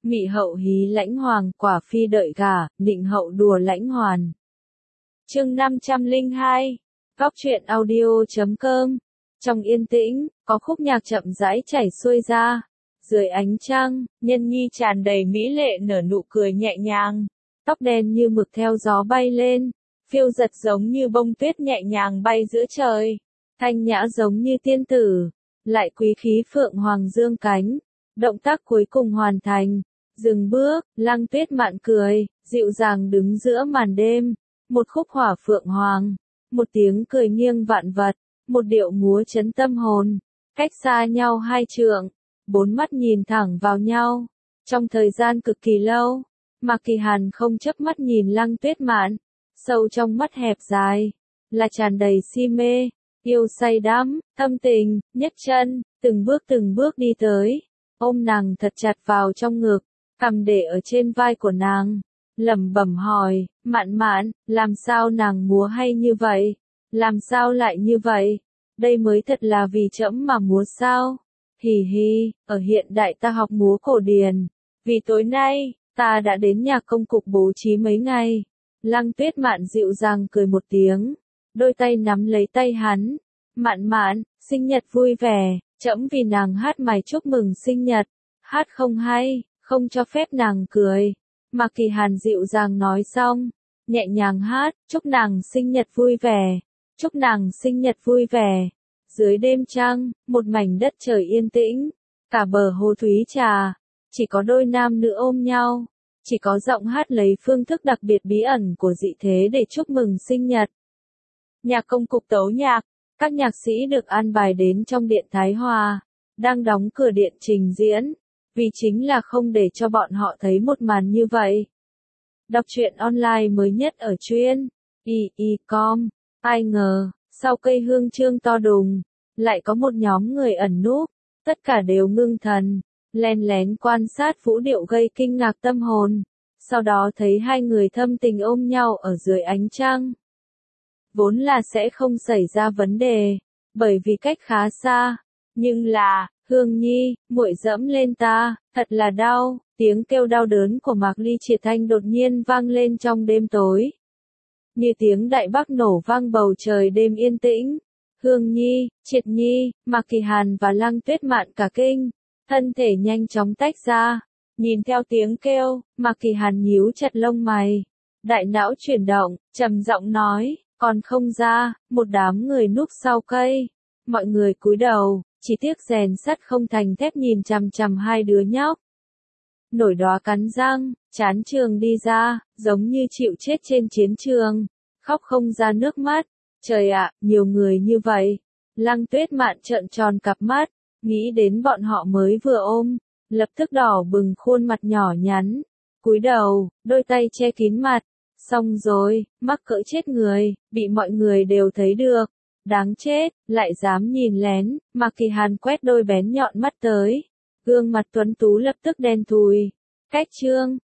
Mị hậu hí lãnh hoàng, quả phi đợi gả, nịnh hậu đùa lãnh hoàn. Chương 502. Góc truyện audio.com. Trong yên tĩnh, có khúc nhạc chậm rãi chảy xuôi ra. Dưới ánh trăng, Nhân Nhi tràn đầy mỹ lệ nở nụ cười nhẹ nhàng. Tóc đen như mực theo gió bay lên, phiêu giật giống như bông tuyết nhẹ nhàng bay giữa trời. Thanh nhã giống như tiên tử, lại quý khí phượng hoàng dương cánh. Động tác cuối cùng hoàn thành. Dừng bước, Lăng Tuyết Mạn cười, dịu dàng đứng giữa màn đêm. Một khúc hỏa phượng hoàng, một tiếng cười nghiêng vạn vật, một điệu múa chấn tâm hồn. Cách xa nhau 2 trượng, 4 mắt nhìn thẳng vào nhau. Trong thời gian cực kỳ lâu, Mạc Kỳ Hàn không chớp mắt nhìn Lăng Tuyết Mạn. Sâu trong mắt hẹp dài, là tràn đầy si mê, yêu say đắm, thâm tình, nhấc chân, từng bước đi tới. Ôm nàng thật chặt vào trong ngực, cằm để ở trên vai của nàng, lẩm bẩm hỏi, Mạn Mạn, làm sao nàng múa hay như vậy? Làm sao lại như vậy? Đây mới thật là vì trẫm mà múa sao? Hì hì, ở hiện đại ta học múa cổ điển, vì tối nay, ta đã đến nhà công cục bố trí mấy ngày. Lăng Tuyết Mạn dịu dàng cười một tiếng, đôi tay nắm lấy tay hắn. Mạn Mạn, sinh nhật vui vẻ, trẫm vì nàng hát bài chúc mừng sinh nhật. Hát không hay, không cho phép nàng cười. Mạc Kỳ Hàn dịu dàng nói xong, nhẹ nhàng hát, chúc nàng sinh nhật vui vẻ, chúc nàng sinh nhật vui vẻ. Dưới đêm trăng, một mảnh đất trời yên tĩnh, cả bờ hồ thúy trà, chỉ có đôi nam nữ ôm nhau, chỉ có giọng hát lấy phương thức đặc biệt bí ẩn của dị thế để chúc mừng sinh nhật. Nhạc công cục tấu nhạc, các nhạc sĩ được an bài đến trong điện Thái Hòa, đang đóng cửa điện trình diễn. Vì chính là không để cho bọn họ thấy một màn như vậy. Đọc truyện online mới nhất ở truyện y.com. Ai ngờ, sau cây hương chương to đùng, lại có một nhóm người ẩn núp, tất cả đều ngưng thần, len lén quan sát vũ điệu gây kinh ngạc tâm hồn. Sau đó thấy hai người thâm tình ôm nhau ở dưới ánh trăng. Vốn là sẽ không xảy ra vấn đề, bởi vì cách khá xa, nhưng là, Hương Nhi, muội dẫm lên ta, thật là đau. Tiếng kêu đau đớn của Mạc Ly Triệt Thanh đột nhiên vang lên trong đêm tối. Như tiếng đại bác nổ vang bầu trời đêm yên tĩnh. Hương Nhi, Triệt Nhi, Mạc Kỳ Hàn và Lăng Tuyết Mạn cả kinh, thân thể nhanh chóng tách ra. Nhìn theo tiếng kêu, Mạc Kỳ Hàn nhíu chặt lông mày. Đại não chuyển động, trầm giọng nói, còn không ra, một đám người núp sau cây. Mọi người cúi đầu. Chỉ tiếc rèn sắt không thành thép nhìn chằm chằm hai đứa nhóc. Nổi đóa cắn răng, chán trường đi ra, giống như chịu chết trên chiến trường, khóc không ra nước mắt. Trời ạ, nhiều người như vậy. Lăng Tuyết Mạn trợn tròn cặp mắt, nghĩ đến bọn họ mới vừa ôm, lập tức đỏ bừng khuôn mặt nhỏ nhắn. Cúi đầu, đôi tay che kín mặt. Xong rồi, mắc cỡ chết người, bị mọi người đều thấy được. Đáng chết, lại dám nhìn lén. Mạc Kỳ Hàn quét đôi bén nhọn mắt tới. Gương mặt tuấn tú lập tức đen thùi. Cách chương